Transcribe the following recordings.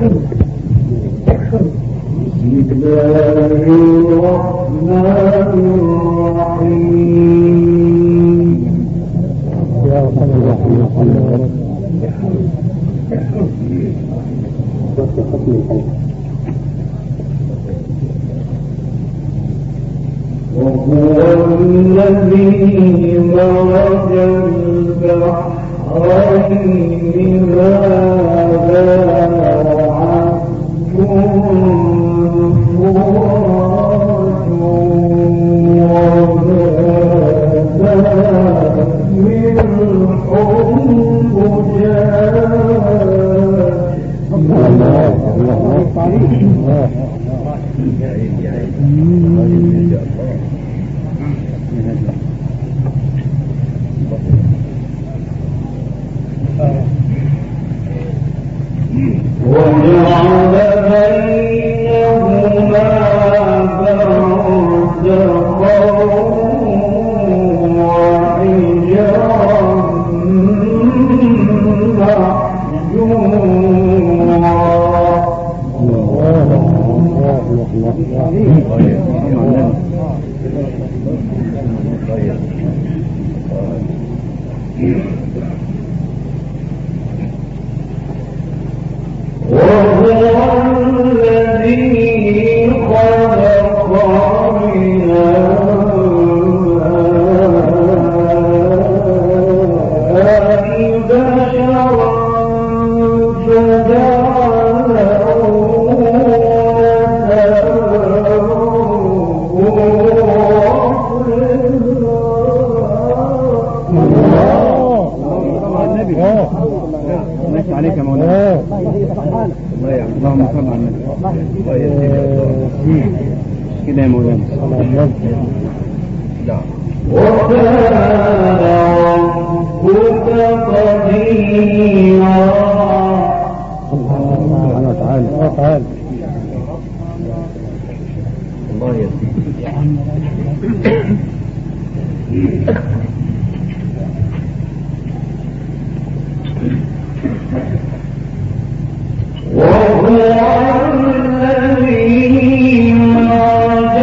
وهو الذي مرج البحرين هذا عذب فرات وهذا ملح وجعل بينهما برزخا وحجرا وهو الذي خلق من الماء بشرا عليك يا مولانا. اللهم صل على النبي. كده يا مولانا. وكان ربك قديرا. سبحانه وتعالى. الله يسير. وهو الذي مرج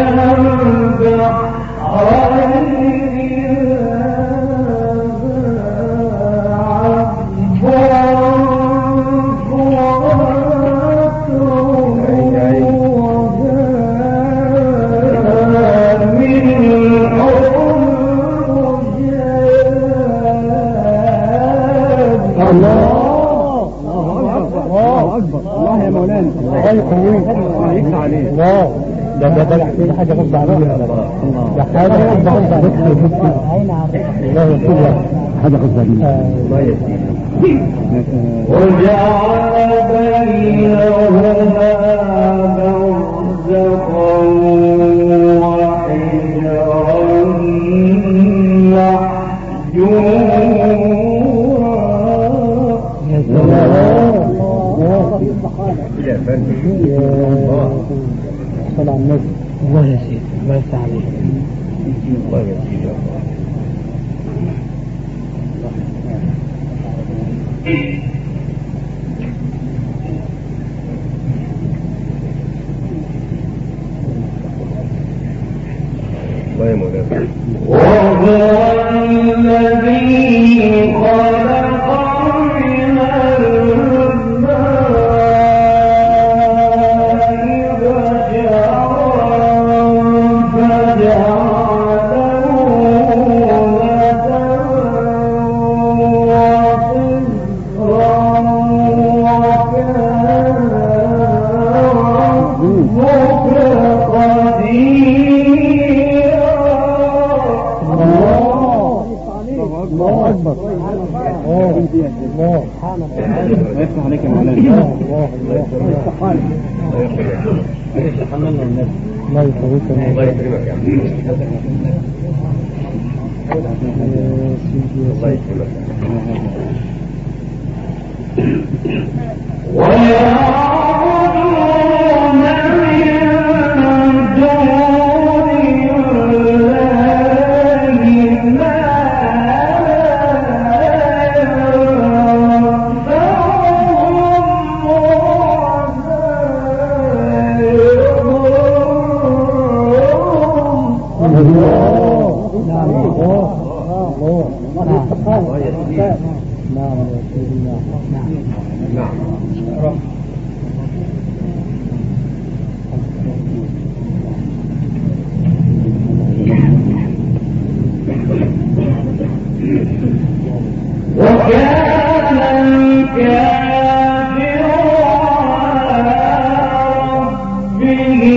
ده حاجة غصب عنها. ده حاجة غصب عنها. الله يسير. حاجة غصب عنها. الله يسير. وجعل بينهما برزخا وحجرا صلى على النبي. الله يسير. الله يفتح عليك. الله يسير. الله يا مولانا. وهو الذي خلق من يفتح عليك يا مولانا. الله يسلمك. الله يكرمك يا عم. الله يكرمك. ويعبدون من دون الله نعم يا سيدنا. نعم. وكان الكافر على ربه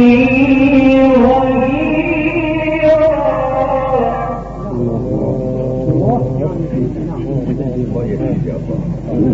الله يهديك يا الله.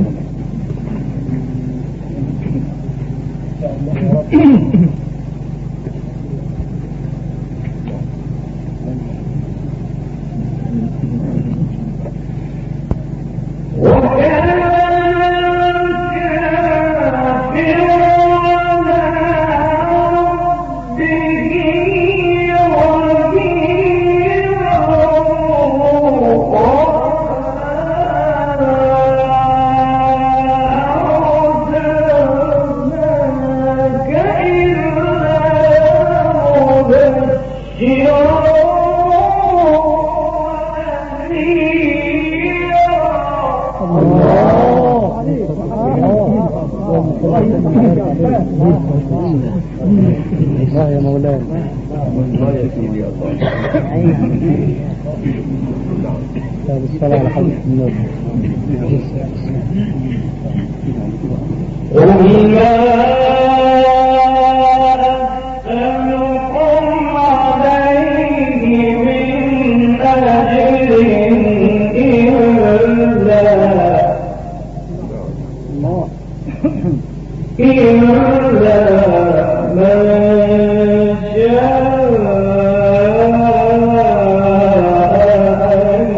الله يا مولانا. الله يهديك يا الله. نعم. الصلاة على حضرة النبي. قل ما أسألكم عليه من أجر إلا من شاء أن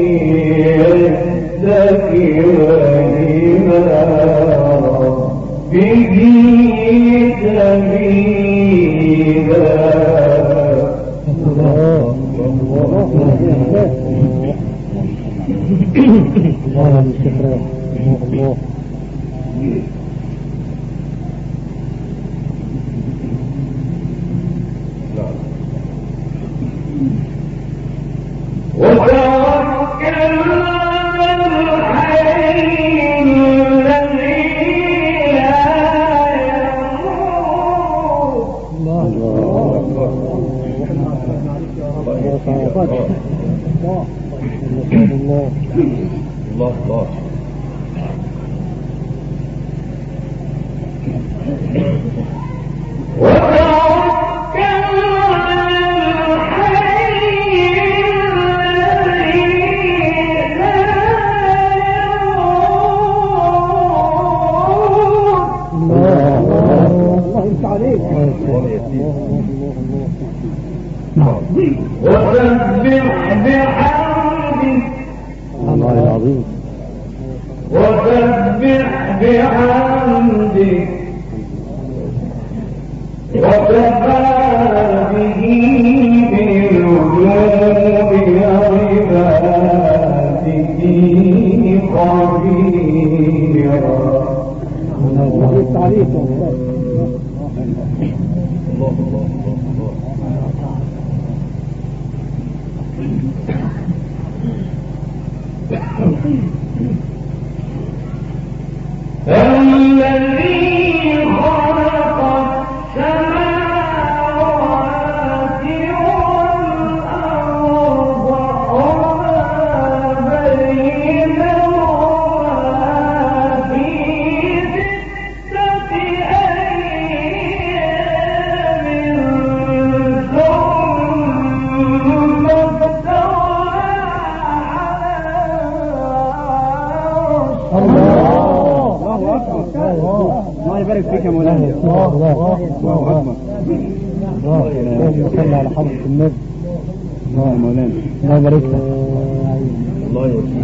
يستكبر إلى ربه سبيلا. الله وتوكل على الحي الذي لا الله. وسبح بحمده الله العظيم. وسبح بحمده وكفى به بذنوب عباده خبيرا. الذي خلق السماوات والأرض وما بينهما في 6 أيام ثم استوى على الله يبارك فيك يا مولانا. الله أكبر. اللهم صل على حضرة النبي. الله يا مولانا. الله يبارك لك. الله يهديك.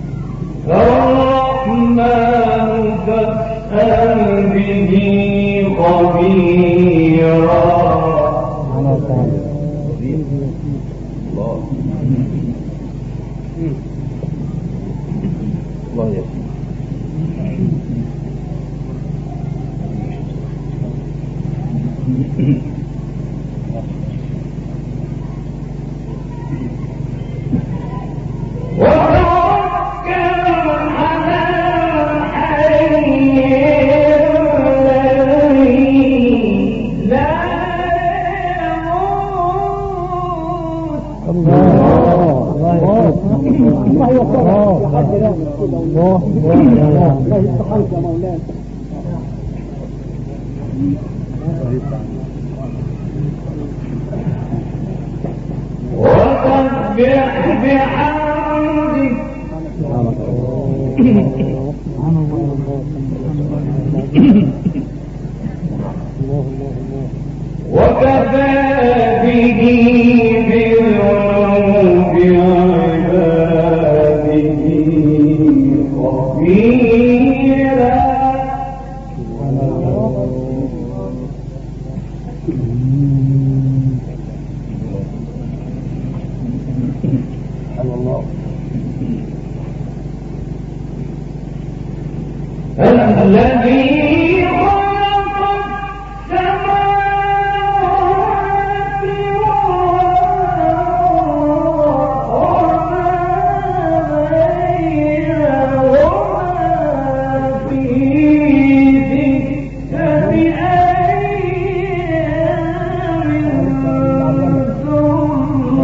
الرحمن فاسأل به خبيرا. الله. الله يهديك. وتوكل على الله الله يستحق يا مولانا. وسبح بحمدك وكفى به بذنوب عباده خبيرا. الذي خلق السماوات وما بينهما في ستة أيام ثم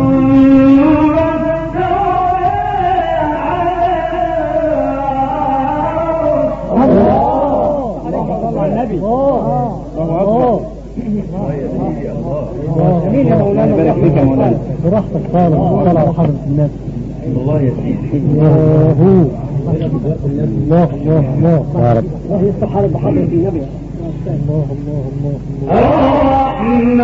جميل يا مولانا. بارك فيك يا مولانا. براحتك خالص. صلى على حضرة الناس. الله يا سيدي. الله الله الله يا رب. الله يستحق بحضرة النبي. الله الله الله الرحمن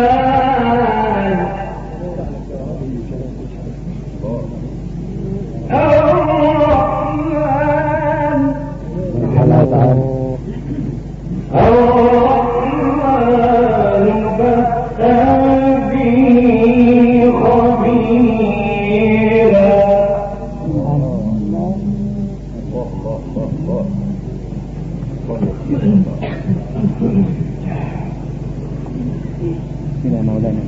إلى مولانا.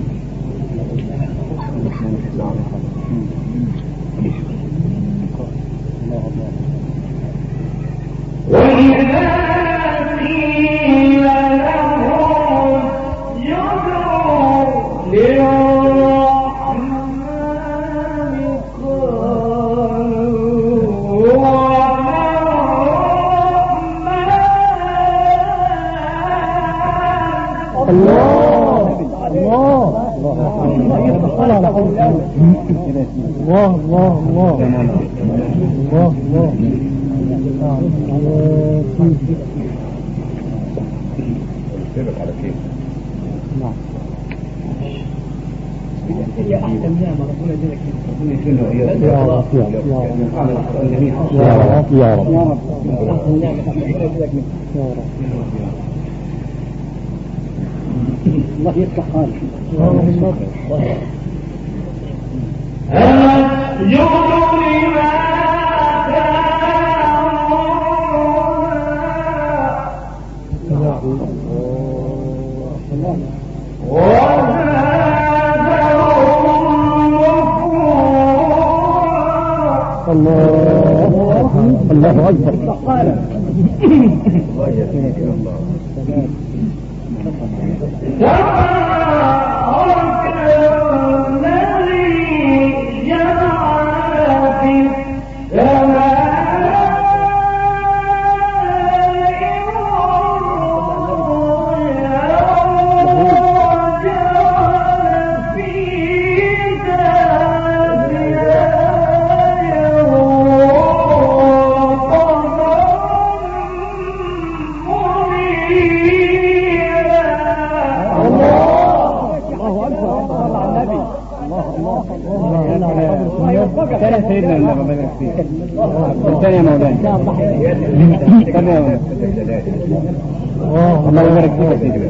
وإذا قيل لهم اسجدوا للرحمن قالوا وما الرحمن. الله الله الله الله الله. على كيف؟ نعم. هي أحسن نعمة ربنا يجزاك يا رب يا رب يا رب يا رب أحسن نعمة ربنا يجزاك يا رب. الله يفتح خالص. الله أكبر. الله يا سيدي. الله سيدنا الله ربنا يكفيك. ثاني يا مولانا. ثاني يا مولانا. الله يبارك فيك يا سيدي.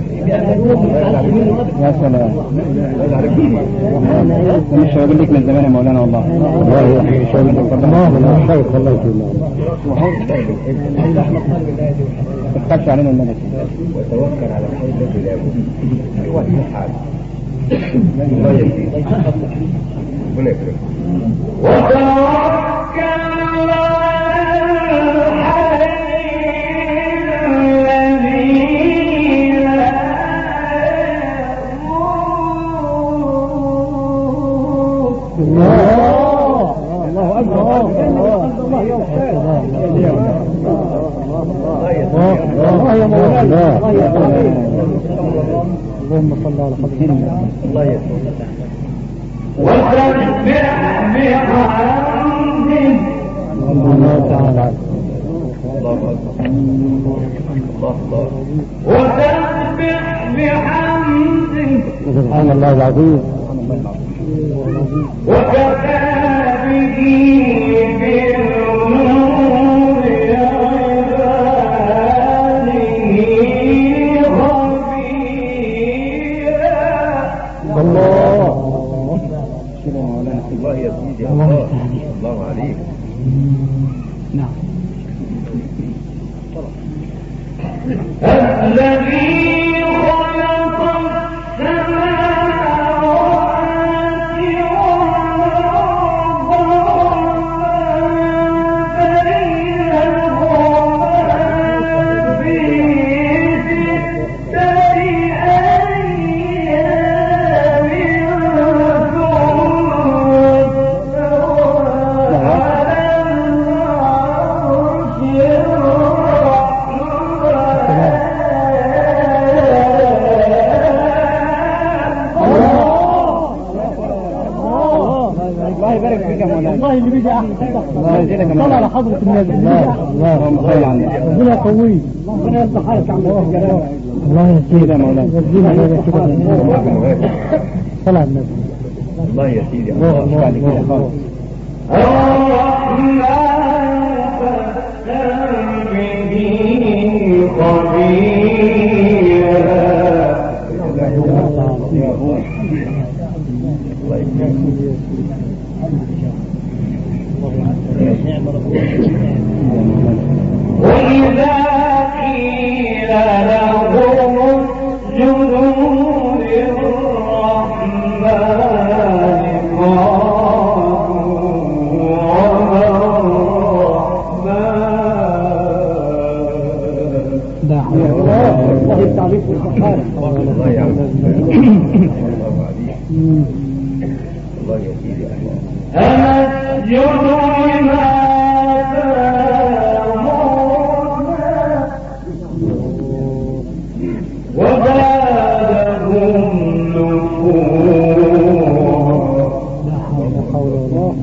يا سلام. مش هقول لك من زمان يا مولانا والله. الله يحييك. الله خير الله يكرمك. ما تخافش علينا الملك. وتوكل على الحي الذي لا يموت في وقت الحال. الله يهديك. ربنا يكرمك. وتوكل على الحي الذي لا يموت. الله أكبر. الله الله يا مولانا اللهم صل على حضرتك الله يسلمك. وسبح بحمده الله تعالى الله أكبر. الله وسبح بحمده سبحان الله العظيم وكفى به بالذنوب عباده خبيرا. الله الله يا سيدي الله. الله عليك. نعم الذي خلق السماوات والأرض بينهما في ستة أيام ثم استوى على العرش الله يبارك فيك يا مولانا. والله اللي بيجي احسن. الله يجزيك صل على حضرة النبي. اللهم صل على النبي. ربنا قوي. ربنا يصلح حالك يا عم الجلال. الله يهديك يا مولانا. يهدينا كده. صل على النبي. الله يا سيدي الله. الرحمن فاستغفر به خبيرا. وإذا قيل لهم اسجدوا للرحمن قالوا وما الرحمن. الله التعريف والسبحانه. الله يعلم. الله عليك. الله يا سيدي الله. أنسجد لما تأمرنا وزادهم نفورا. لا حول ولا قوة.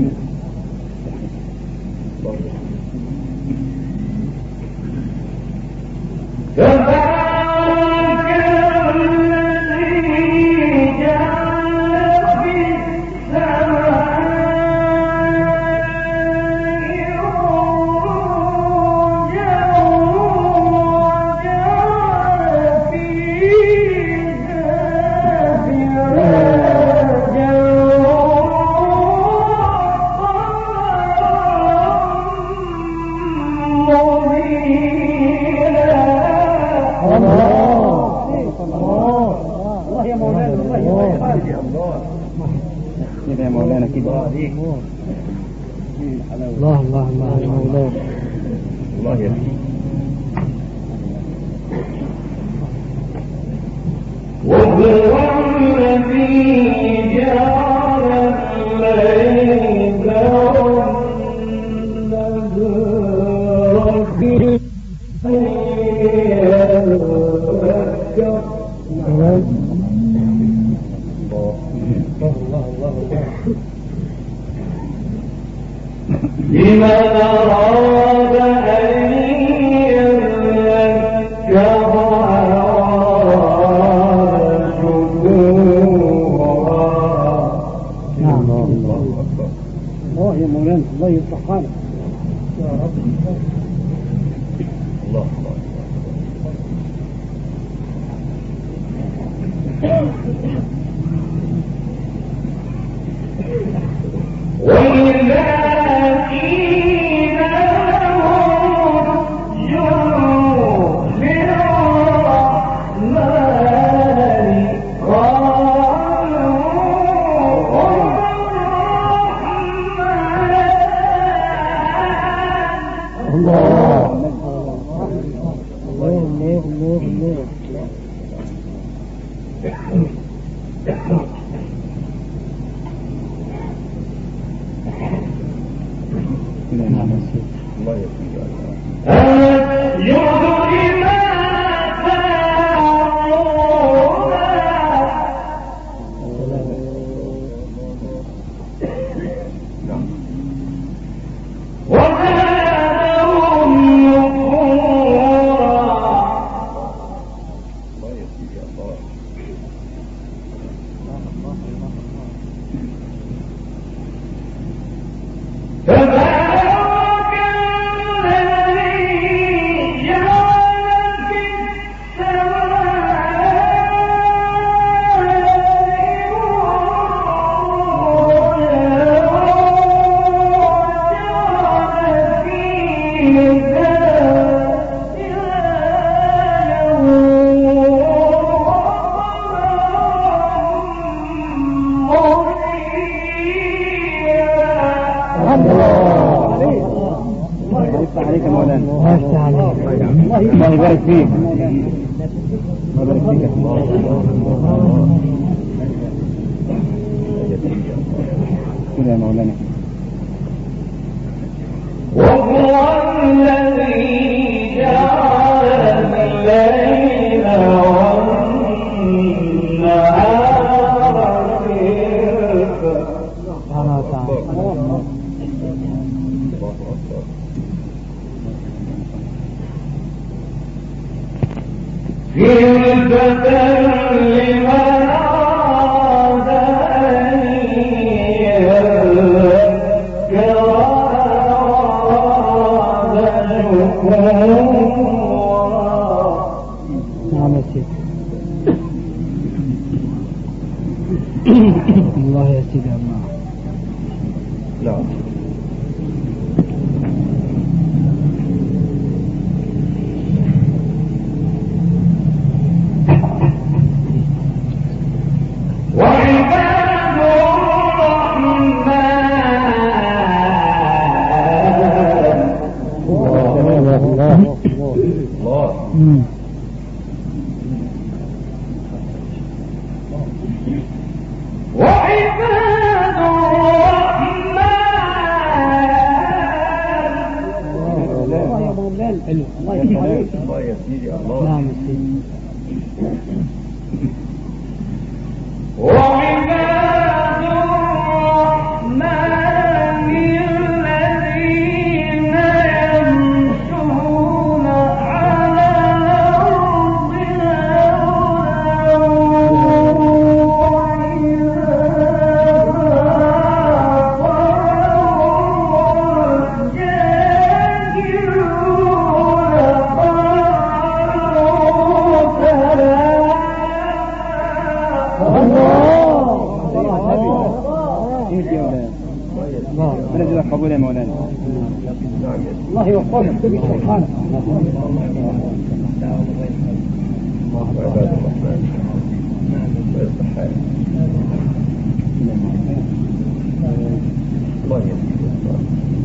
تبارك الذي جعل في السماء روجا وجعل فيها سراجا الله يا مولانا. كده يا مولانا كده. الله الله الله يا مولانا. الله يا سيدي. وهو الذي جعل الليل والنهار لمن أراد أن يذكر أراد شكورا. نعم الله أكبر. الله يا مولانا. الله يصلح حالك يا رب. الله الله. وإذا قيل لهم اسجدوا للرحمن قالوا الرحمن. الله الله الله الله. الله يا سيدي الله. أسجد الله يفتح عليك. الله يبارك فيك. الله يبارك فيك. كده يا مولانا. وهو الذي جعل الليل والنهار خلفة. لمن أراد أن يذكر أراد شكورا. نعم يا سيدي. الله يا سيدي الله. لا وعباد الرحمن الله وعباد الرحمن الله يا سيدي الله. نعم يا سيدي. وعباد الرحمن الذين يمشون على الأرض ربنا قبول يا مولانا. الله يوفقك سبحانه. وعباد الرحمن والصحابة الله يا سيدي الله.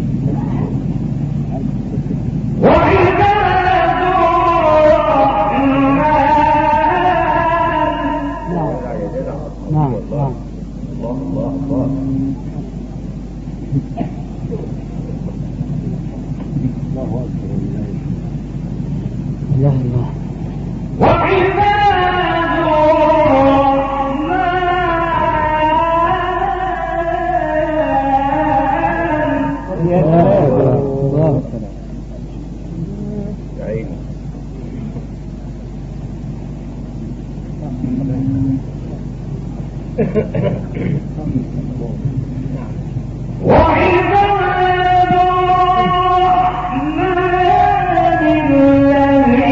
وعباد الرحمن نعم الله الله الله. الله الله. وعباد الرحمن يا سلام. الله يا عيني. وعباد الرحمن الذين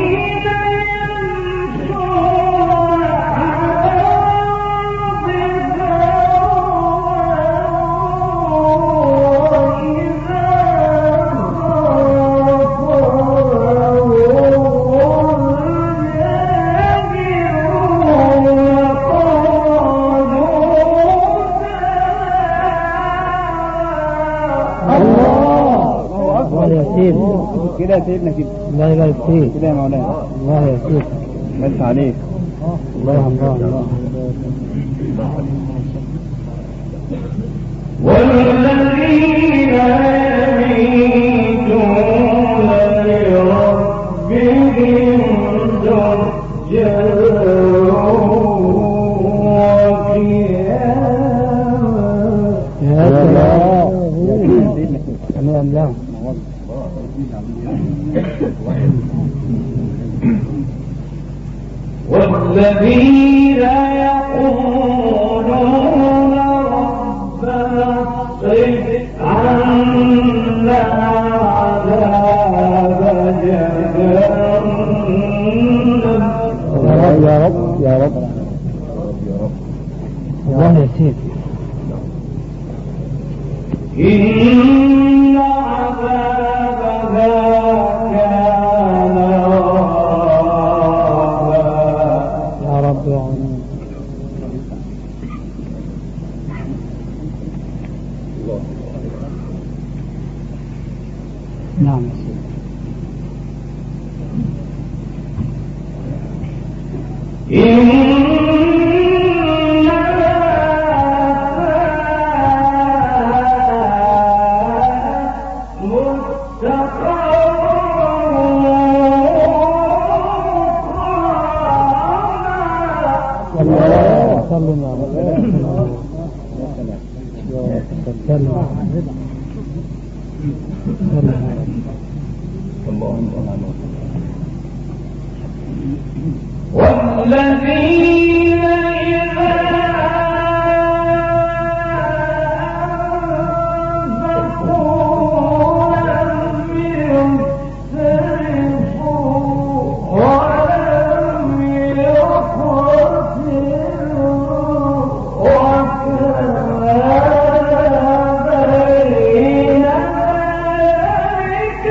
يمشون على الأرض كده يا سيدنا كده. الله يبارك فيك. كده يا مولانا. الله يا سيدي. بس عليك. الله الله. والذين يبيتون لربهم سجدا وقياما. يا سلام. تمام. لا والذين يقولون ربنا اصرف عنا عذاب جهنم. يا رب يا رب. الله يا سيدي. إن عذابها كان غراما. يا رب يا عظيم. والذين إذا أنفقوا لم يسرفوا ولم يقتروا وكان بين ذلك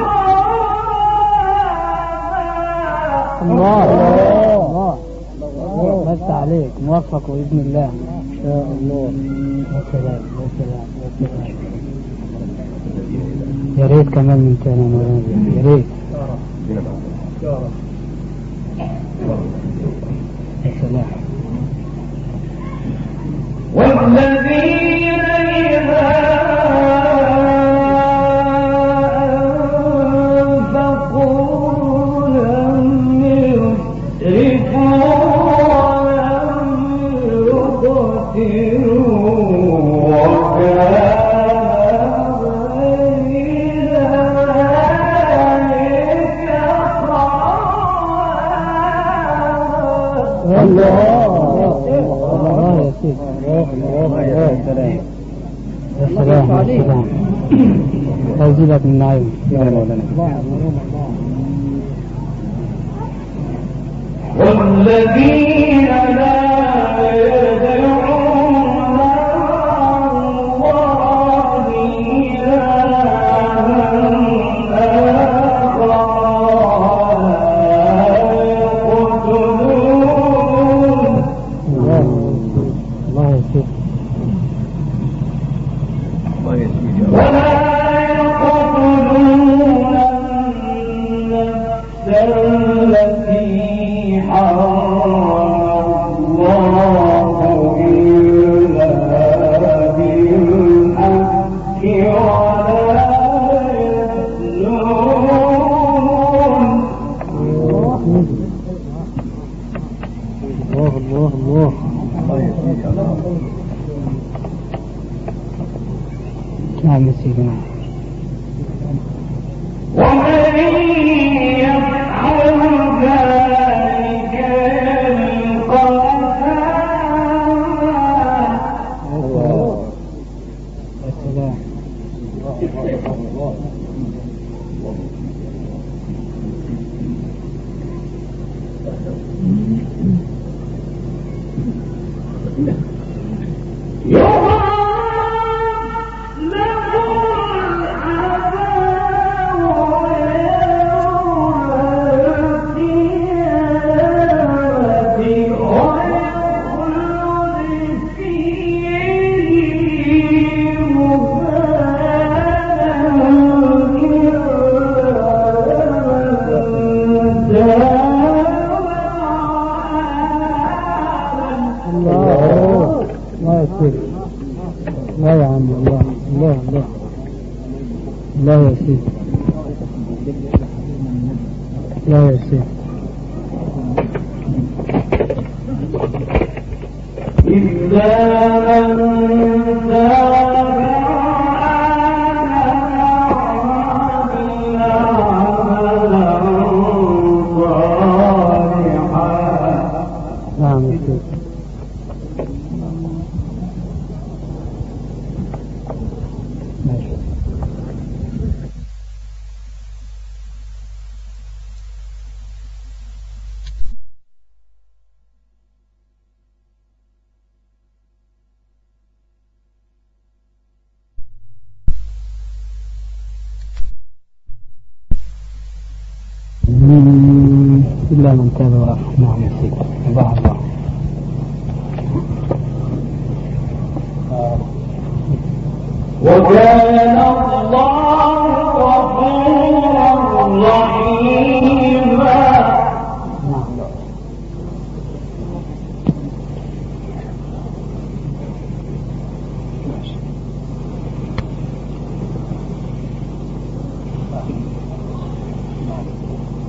قواما. بس عليك موفق بإذن الله إن شاء الله. والسلام والسلام والسلام. يا ريت كمان من تاني مولانا، يا ريت. يا سلام. والذين إذا أنفقوا لم يسرفوا ولم يقتروا وكان بين ذلك قواما. الله يا سيدي. يا سلام يا سلام يا سلام. توزيلك من نعيم يا مولانا. والذين لا يدعون مع الله إلها آخر يقتلون. الله يا سيدي. ولا يقتلون النفس التي حرم الله إلا بالحق ولا يزنون. الله الله الله. نعم سيدنا. ومن يفعل ذلك يلقى أثاما. يا سلام. لا يا عم الله الله الله الله يا سيدي. لا يا سيدي. إلا من نعم يا سيدي. ماشي. إلا من تاب وآمن. نعم يا سيدي. الله الله. وكان الله غفورا رحيما.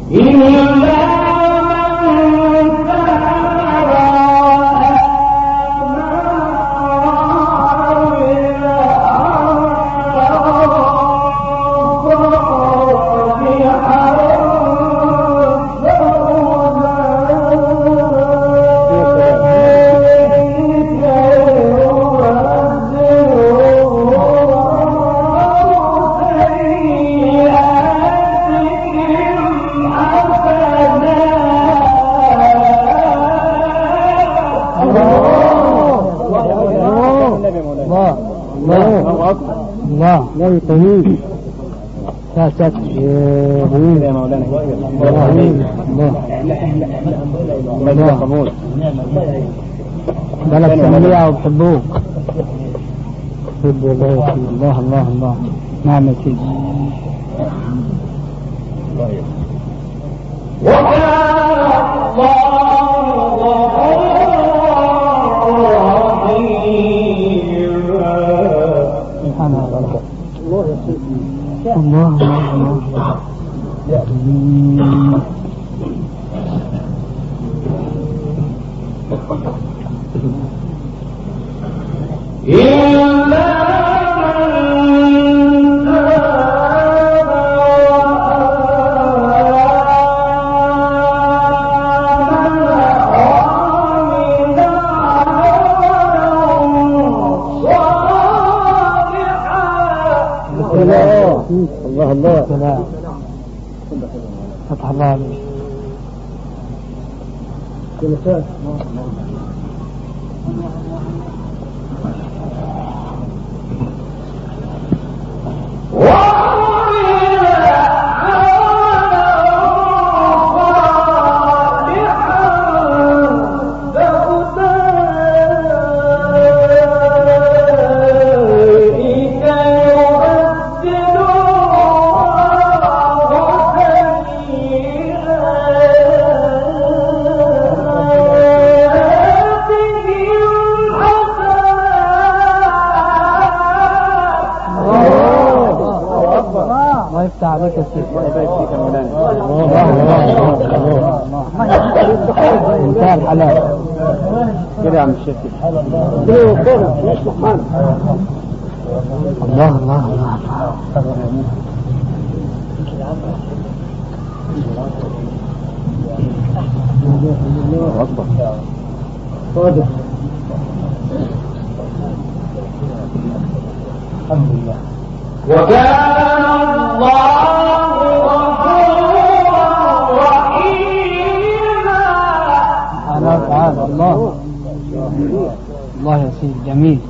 لا طويل ساسات طويل يا مولانا الله قبول بلد سملية وبحبوك الله الله الله نعم يا سيدي الله الله الله فتح الله عليك عليك الشيخ انتهى الحلال كده يا عم الشيخ الله الله الله صادق الحمد لله وكان الله غفورا رحيما. تعالى الله الله يا سيدي جميل.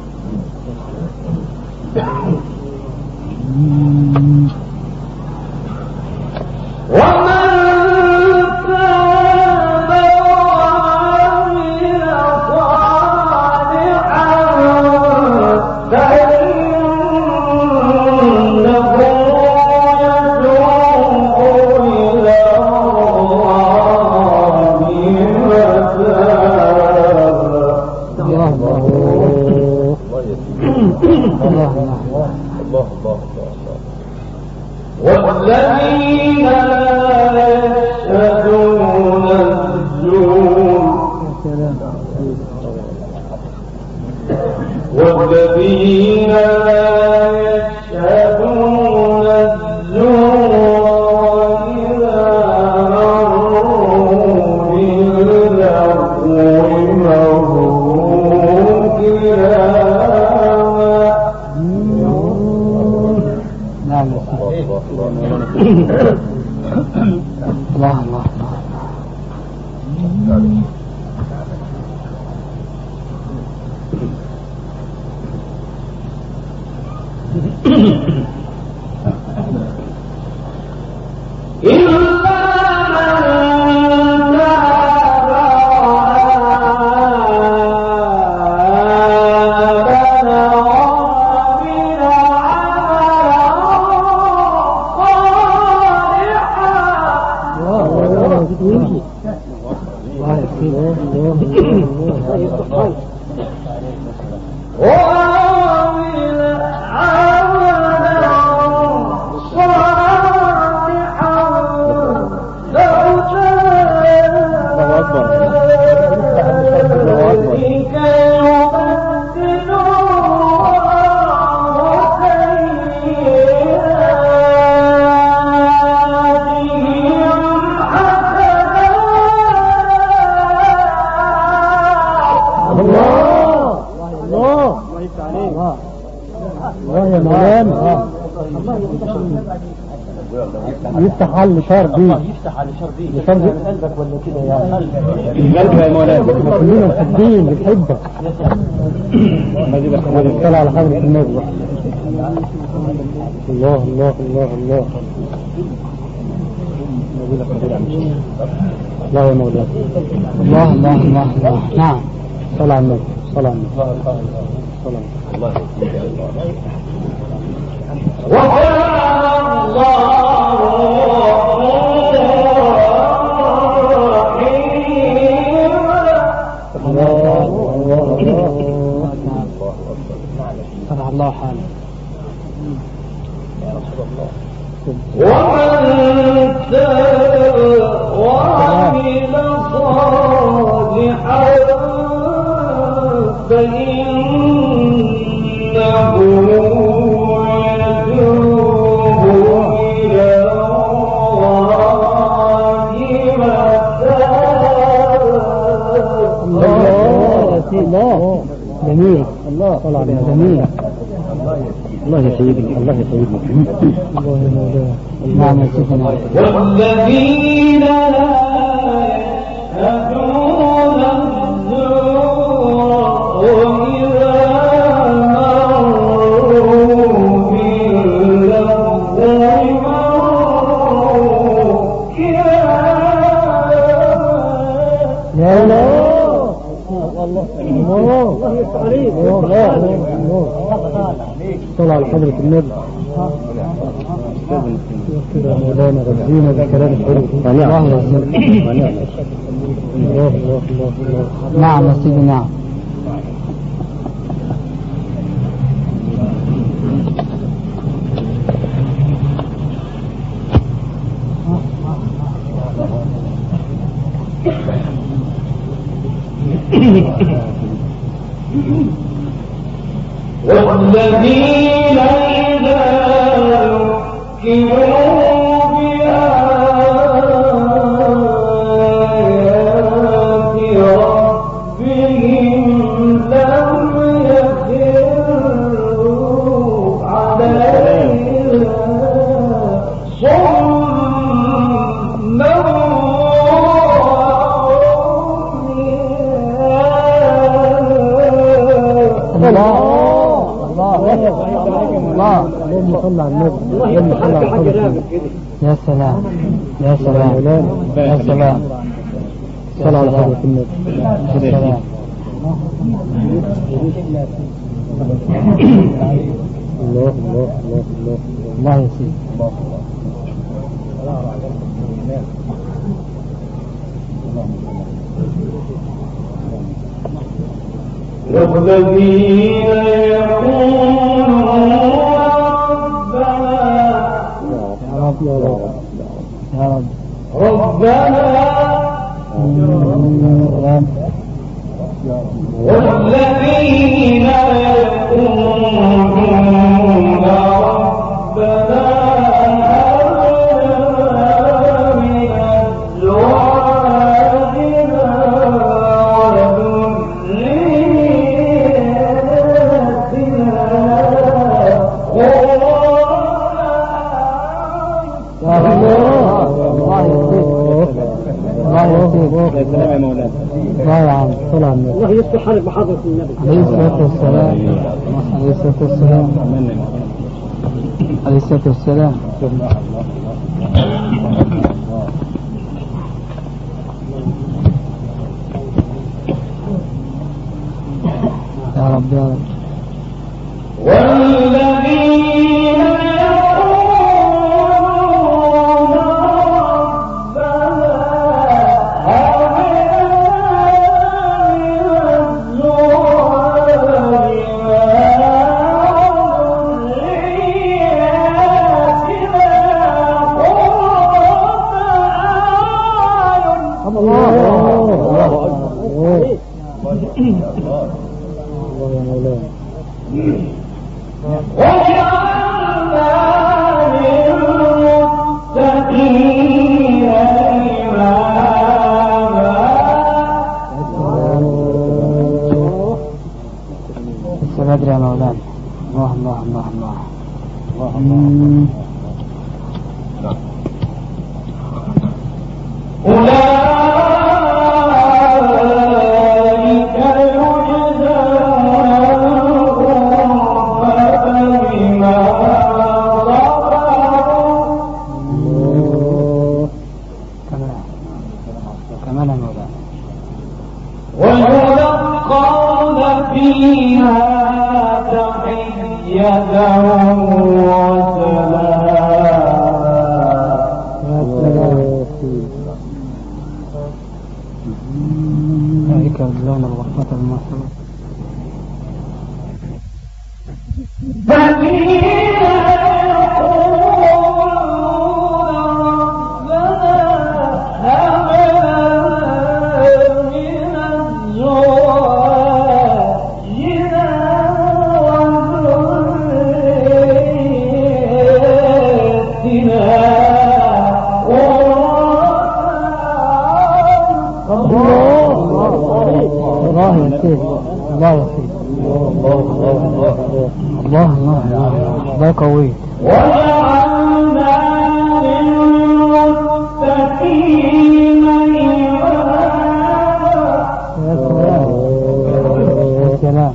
والذين يشهدون الزور والذين يشهدون الزور وإذا مروا باللغو مروا كراما. الله الله لا يفتح على شر دي، يفتح على شر دي من قلبك ولا كده يا قلبك يا مولانا كلنا محبين بنحبك. صل على حضرة النبي. الله الله الله الله الله يا مولانا. الله الله الله الله. نعم صل على النبي. صل على النبي. صل على صلى الله حاله. ومن تاب وعمل صالحا فإنه يتوب إلى الله جميل. الله طلع جميل. الله يا سيدنا. الله يا سيدنا. الله يا مولانا. نعم يا سيدنا. والذين لا يشهدون الزور وإذا مروا باللغو مروا كراما. يا الله الله الله يستعيد. طلع على حضرة النبي كده مولانا. غزينا بالكلام الحلو. الله الله الله. نعم يا سيدي. نعم والذين إذا ذكروا بآيات ربهم لم يخروا عليها صما الله. اللهم صل على النبي. اللهم صل على حضرة. يا سلام يا سلام يا سلام. صل على حضرة النبي. يا سلام. الله الله الله الله. الله يا سيدي. والذين يقولون ربنا والذين يقولون ربنا من أزواجنا الله يصلح حالك بحضرة النبي عليه الصلاة والسلام. عليه الصلاة والسلام. عليه الصلاة والسلام. يا رب يا رب. والذين بدري يا مولانا. الله الله الله الله الله. اللون الوسط المصري الله قوي. وجعلنا للمتقين إماما.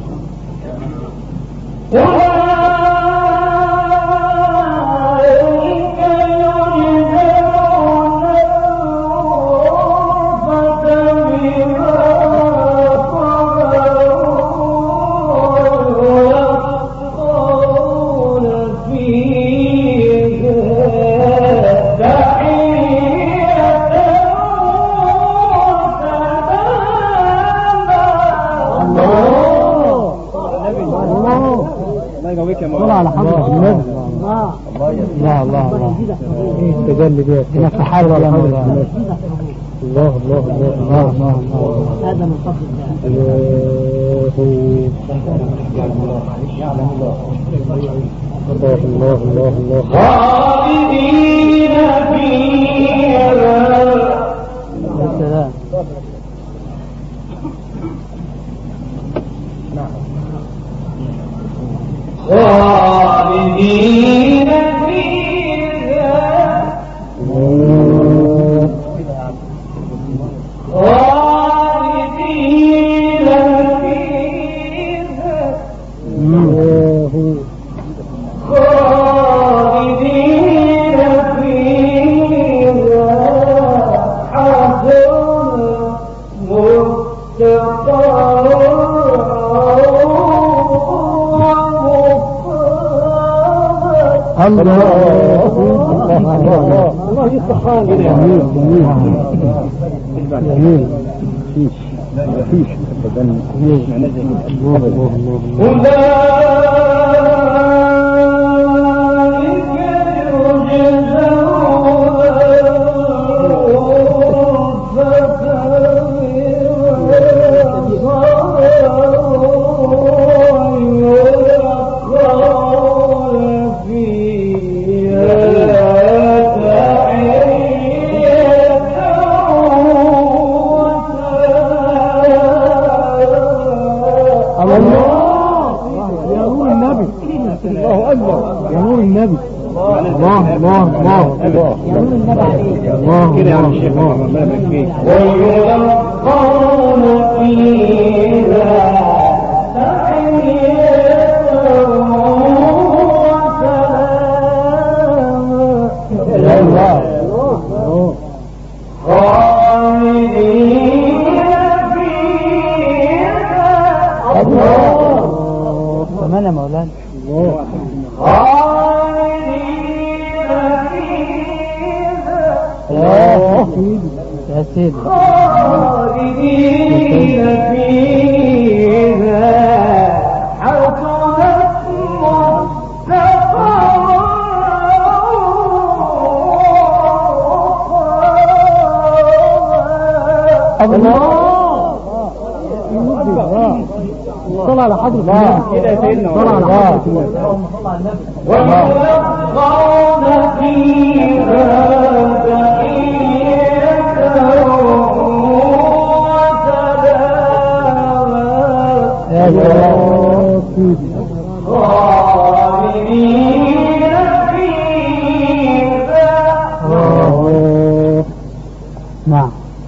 على حضرة النبي. الله تجلي بيه هنا في حال ولا حضرة النبي. الله هذا من فضل الله خالدين فيها. السلام. خالدين فيها خالدين فيها خالدين فيها حسن مستقر. الله يستحان جميل فيش كده يا عم الشيخ الله يبارك فيك. ويلقون فيها تحية وسلام خالدين فيها. الله كمان يا مولانا. يا سيدي خالدين فيها حسنت مستقرا. الله صل على حضرة الله كده يا سيدنا. صل على حضرة الله. ويلقون فيها خالدين فيها. نعم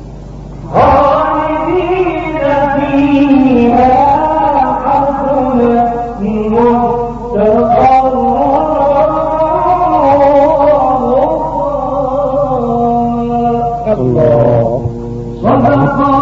خالدين فيها حسنت مستقرا. الله صدق